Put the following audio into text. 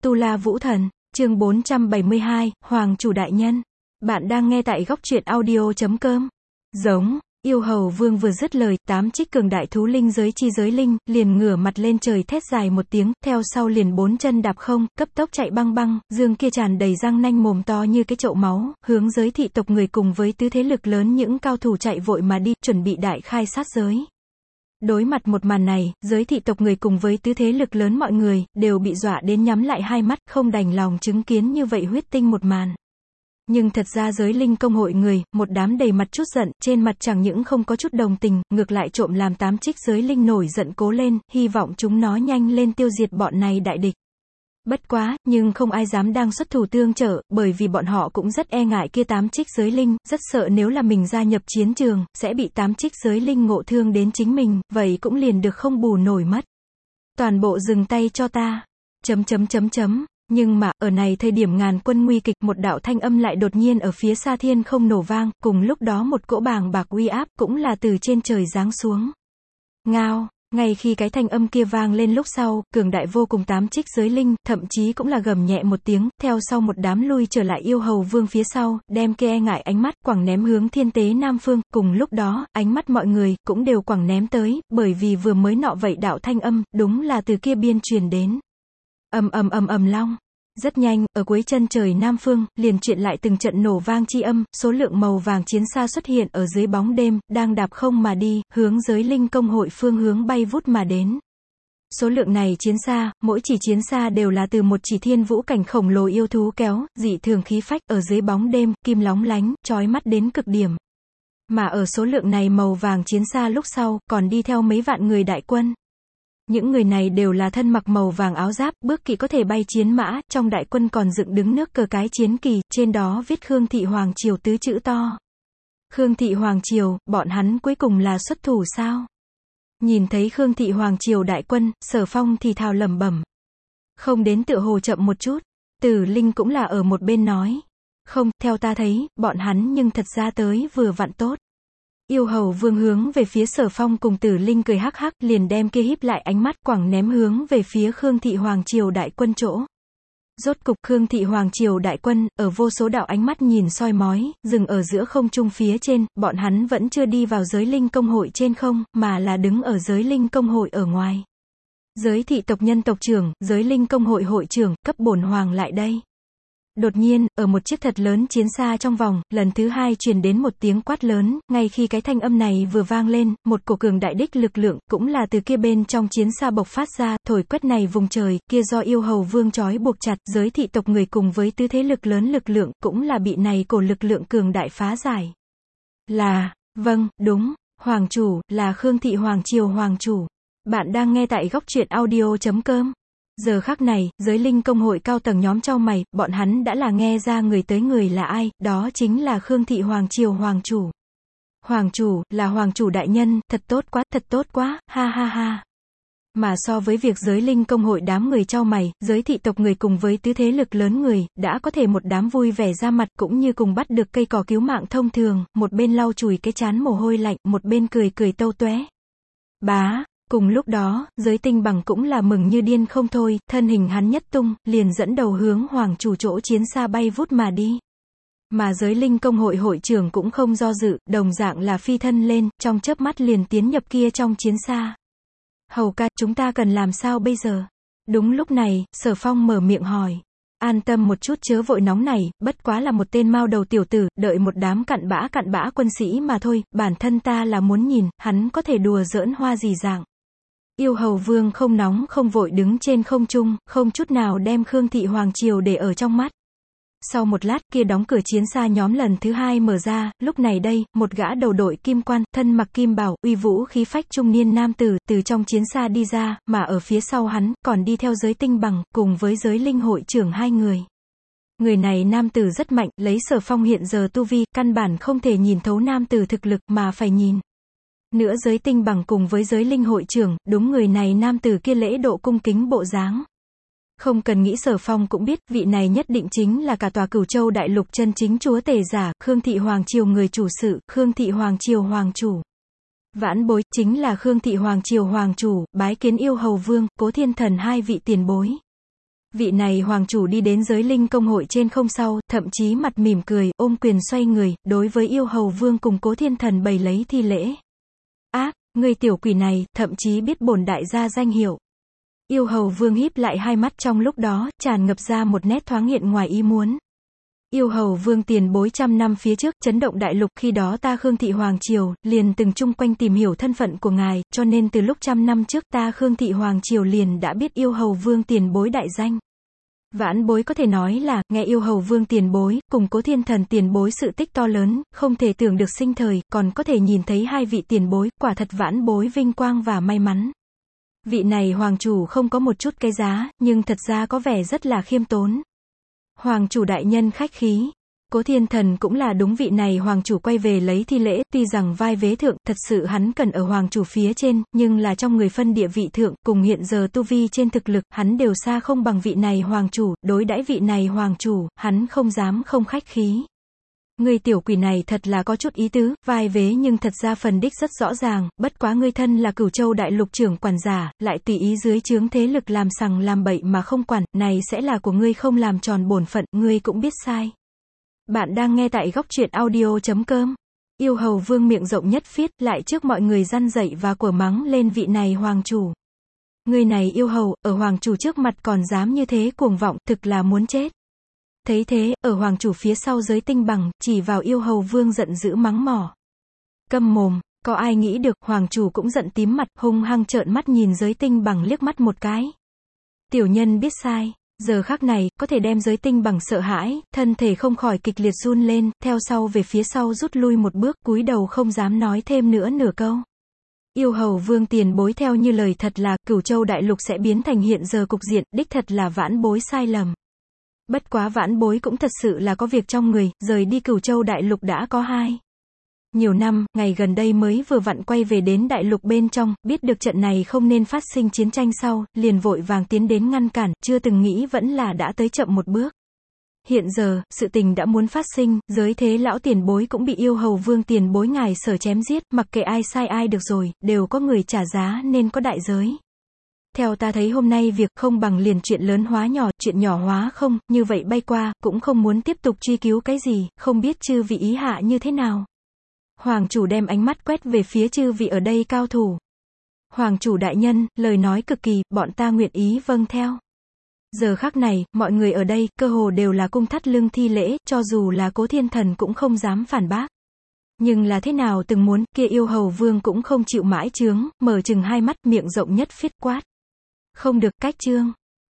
Tu La Vũ Thần, chương 472, Hoàng chủ đại nhân. Bạn đang nghe tại góc truyện audio.com. Giống, yêu hầu vương vừa dứt lời, 8 trích cường đại thú linh giới chi giới linh, liền ngửa mặt lên trời thét dài một tiếng, theo sau liền 4 chân đạp không, cấp tốc chạy băng băng, dương kia tràn đầy răng nanh mồm to như cái chậu máu, hướng giới thị tộc người cùng với tứ thế lực lớn những cao thủ chạy vội mà đi, chuẩn bị đại khai sát giới. Đối mặt một màn này, giới thị tộc người cùng với tứ thế lực lớn mọi người, đều bị dọa đến nhắm lại hai mắt, không đành lòng chứng kiến như vậy huyết tinh một màn. Nhưng thật ra giới linh công hội người, một đám đầy mặt chút giận, trên mặt chẳng những không có chút đồng tình, ngược lại trộm làm 8 trích giới linh nổi giận cố lên, hy vọng chúng nó nhanh lên tiêu diệt bọn này đại địch. Bất quá, nhưng không ai dám đang xuất thủ tương trợ, bởi vì bọn họ cũng rất e ngại kia 8 trích giới linh, rất sợ nếu là mình gia nhập chiến trường, sẽ bị 8 trích giới linh ngộ thương đến chính mình, vậy cũng liền được không bù nổi mất. Toàn bộ dừng tay cho ta. Nhưng mà, ở này thời điểm ngàn quân nguy kịch, một đạo thanh âm lại đột nhiên ở phía xa thiên không nổ vang, cùng lúc đó một cỗ bàng bạc uy áp, cũng là từ trên trời giáng xuống. Ngao. Ngay khi cái thanh âm kia vang lên lúc sau, cường đại vô cùng 8 trích giới linh, thậm chí cũng là gầm nhẹ một tiếng, theo sau một đám lui trở lại yêu hầu vương phía sau, đem kia e ngại ánh mắt quẳng ném hướng thiên tế nam phương, cùng lúc đó, ánh mắt mọi người, cũng đều quẳng ném tới, bởi vì vừa mới nọ vậy đạo thanh âm, đúng là từ kia biên truyền đến. Long. Rất nhanh, ở cuối chân trời nam phương, liền truyền lại từng trận nổ vang chi âm, số lượng màu vàng chiến xa xuất hiện ở dưới bóng đêm, đang đạp không mà đi, hướng giới linh công hội phương hướng bay vút mà đến. Số lượng này chiến xa, mỗi chỉ chiến xa đều là từ một chỉ thiên vũ cảnh khổng lồ yêu thú kéo, dị thường khí phách, ở dưới bóng đêm, kim lóng lánh, chói mắt đến cực điểm. Mà ở số lượng này màu vàng chiến xa lúc sau, còn đi theo mấy vạn người đại quân. Những người này đều là thân mặc màu vàng áo giáp, bước kỵ có thể bay chiến mã, trong đại quân còn dựng đứng nước cờ cái chiến kỳ, trên đó viết Khương Thị Hoàng Triều 4 chữ to. Khương Thị Hoàng Triều, bọn hắn cuối cùng là xuất thủ sao? Nhìn thấy Khương Thị Hoàng Triều đại quân, Sở Phong thì thào lẩm bẩm. Không đến tựa hồ chậm một chút. Tử Linh cũng là ở một bên nói. Không, theo ta thấy, bọn hắn nhưng thật ra tới vừa vặn tốt. Yêu hầu vương hướng về phía Sở Phong cùng Tử Linh cười hắc hắc, liền đem kia híp lại ánh mắt quẳng ném hướng về phía Khương Thị Hoàng Triều đại quân chỗ. Rốt cục Khương Thị Hoàng Triều đại quân, ở vô số đạo ánh mắt nhìn soi mói, dừng ở giữa không trung phía trên, bọn hắn vẫn chưa đi vào giới linh công hội trên không, mà là đứng ở giới linh công hội ở ngoài. Giới thị tộc nhân tộc trưởng, giới linh công hội hội trưởng, cấp bổn hoàng lại đây. Đột nhiên, ở một chiếc thật lớn chiến xa trong vòng, lần thứ hai truyền đến một tiếng quát lớn, ngay khi cái thanh âm này vừa vang lên, một cổ cường đại đích lực lượng, cũng là từ kia bên trong chiến xa bộc phát ra, thổi quét này vùng trời, kia do yêu hầu vương trói buộc chặt, giới thị tộc người cùng với tứ thế lực lớn lực lượng, cũng là bị này cổ lực lượng cường đại phá giải. Vâng, đúng, Hoàng chủ, là Khương Thị Hoàng Triều Hoàng chủ. Bạn đang nghe tại góc truyện audio.com. Giờ khắc này, giới linh công hội cao tầng nhóm chau mày, bọn hắn đã là nghe ra người tới người là ai, đó chính là Khương Thị Hoàng Triều Hoàng chủ. Hoàng chủ, là Hoàng chủ đại nhân, thật tốt quá, ha ha ha. Mà so với việc giới linh công hội đám người chau mày, giới thị tộc người cùng với tứ thế lực lớn người, đã có thể một đám vui vẻ ra mặt cũng như cùng bắt được cây cỏ cứu mạng thông thường, một bên lau chùi cái trán mồ hôi lạnh, một bên cười tâu tóe. Cùng lúc đó, giới tinh bằng cũng là mừng như điên không thôi, thân hình hắn nhất tung, liền dẫn đầu hướng hoàng chủ chỗ chiến xa bay vút mà đi. Mà giới linh công hội hội trưởng cũng không do dự, đồng dạng là phi thân lên, trong chớp mắt liền tiến nhập kia trong chiến xa. Hầu ca, chúng ta cần làm sao bây giờ? Đúng lúc này, Sở Phong mở miệng hỏi. An tâm một chút chớ vội nóng này, bất quá là một tên mao đầu tiểu tử, đợi một đám cặn bã quân sĩ mà thôi, bản thân ta là muốn nhìn, hắn có thể đùa giỡn hoa gì dạng. Yêu hầu vương không nóng không vội đứng trên không trung, không chút nào đem Khương Thị Hoàng Triều để ở trong mắt. Sau một lát kia đóng cửa chiến xa nhóm lần thứ hai mở ra, lúc này đây, một gã đầu đội kim quan, thân mặc kim bào, uy vũ khí phách trung niên nam tử, từ trong chiến xa đi ra, mà ở phía sau hắn, còn đi theo giới tinh bằng, cùng với giới linh hội trưởng hai người. Người này nam tử rất mạnh, lấy Sở Phong hiện giờ tu vi, căn bản không thể nhìn thấu nam tử thực lực mà phải nhìn. Nữa giới tinh bằng cùng với giới linh hội trưởng, đúng người này nam tử kia lễ độ cung kính bộ dáng. Không cần nghĩ Sở Phong cũng biết, vị này nhất định chính là cả tòa Cửu Châu đại lục chân chính chúa tể giả, Khương Thị Hoàng Triều người chủ sự, Khương Thị Hoàng Triều Hoàng chủ. Vãn bối, chính là Khương Thị Hoàng Triều Hoàng chủ, bái kiến yêu hầu vương, Cố Thiên Thần hai vị tiền bối. Vị này hoàng chủ đi đến giới linh công hội trên không sau, thậm chí mặt mỉm cười, ôm quyền xoay người, đối với yêu hầu vương cùng Cố Thiên Thần bày lấy thi lễ. Ác, người tiểu quỷ này, thậm chí biết bổn đại gia danh hiệu. Yêu hầu vương híp lại hai mắt, trong lúc đó, tràn ngập ra một nét thoáng hiện ngoài ý muốn. Yêu hầu vương tiền bối, 100 năm phía trước, chấn động đại lục, khi đó ta Khương Thị Hoàng Triều, liền từng chung quanh tìm hiểu thân phận của ngài, cho nên từ lúc 100 năm trước ta Khương Thị Hoàng Triều liền đã biết yêu hầu vương tiền bối đại danh. Vãn bối có thể nói là, nghe yêu hầu vương tiền bối, cùng Cố Thiên Thần tiền bối sự tích to lớn, không thể tưởng được sinh thời, còn có thể nhìn thấy hai vị tiền bối, quả thật vãn bối vinh quang và may mắn. Vị này hoàng chủ không có một chút cái giá, nhưng thật ra có vẻ rất là khiêm tốn. Hoàng chủ đại nhân khách khí. Cố Thiên Thần cũng là đúng vị này hoàng chủ quay về lấy thi lễ, tuy rằng vai vế thượng, thật sự hắn cần ở hoàng chủ phía trên, nhưng là trong người phân địa vị thượng, cùng hiện giờ tu vi trên thực lực, hắn đều xa không bằng vị này hoàng chủ, đối đãi vị này hoàng chủ, hắn không dám không khách khí. Người tiểu quỷ này thật là có chút ý tứ, vai vế nhưng thật ra phần đích rất rõ ràng, bất quá ngươi thân là Cửu Châu đại lục trưởng quản giả, lại tùy ý dưới trướng thế lực làm sằng làm bậy mà không quản, này sẽ là của ngươi không làm tròn bổn phận, ngươi cũng biết sai. Bạn đang nghe tại góc truyện audio.com. Yêu hầu vương miệng rộng nhất phiết, lại trước mọi người răn dậy và của mắng lên vị này hoàng chủ. Người này yêu hầu, ở hoàng chủ trước mặt còn dám như thế cuồng vọng, thực là muốn chết. Thấy thế, ở hoàng chủ phía sau giới tinh bằng, chỉ vào yêu hầu vương giận dữ mắng mỏ. Câm mồm, có ai nghĩ được, hoàng chủ cũng giận tím mặt, hung hăng trợn mắt nhìn giới tinh bằng liếc mắt một cái. Tiểu nhân biết sai. Giờ khắc này, có thể đem giới tinh bằng sợ hãi, thân thể không khỏi kịch liệt run lên, theo sau về phía sau rút lui một bước, cúi đầu không dám nói thêm nữa nửa câu. Yêu hầu vương tiền bối theo như lời thật là, Cửu Châu đại lục sẽ biến thành hiện giờ cục diện, đích thật là vãn bối sai lầm. Bất quá vãn bối cũng thật sự là có việc trong người, rời đi Cửu Châu đại lục đã có nhiều năm, ngày gần đây mới vừa vặn quay về đến đại lục bên trong, biết được trận này không nên phát sinh chiến tranh sau, liền vội vàng tiến đến ngăn cản, chưa từng nghĩ vẫn là đã tới chậm một bước. Hiện giờ, sự tình đã muốn phát sinh, giới thế lão tiền bối cũng bị yêu hầu vương tiền bối ngài sở chém giết, mặc kệ ai sai ai được rồi, đều có người trả giá nên có đại giới. Theo ta thấy hôm nay việc không bằng liền chuyện lớn hóa nhỏ, chuyện nhỏ hóa không, như vậy bay qua, cũng không muốn tiếp tục truy cứu cái gì, không biết chư vị ý hạ như thế nào. Hoàng chủ đem ánh mắt quét về phía chư vị ở đây cao thủ. Hoàng chủ đại nhân, lời nói cực kỳ, bọn ta nguyện ý vâng theo. Giờ khắc này, mọi người ở đây, cơ hồ đều là cung thắt lưng thi lễ, cho dù là Cố Thiên Thần cũng không dám phản bác. Nhưng là thế nào từng muốn, kia yêu hầu vương cũng không chịu mãi chướng, mở chừng hai mắt, miệng rộng nhất phiết quát. Không được, cách chương.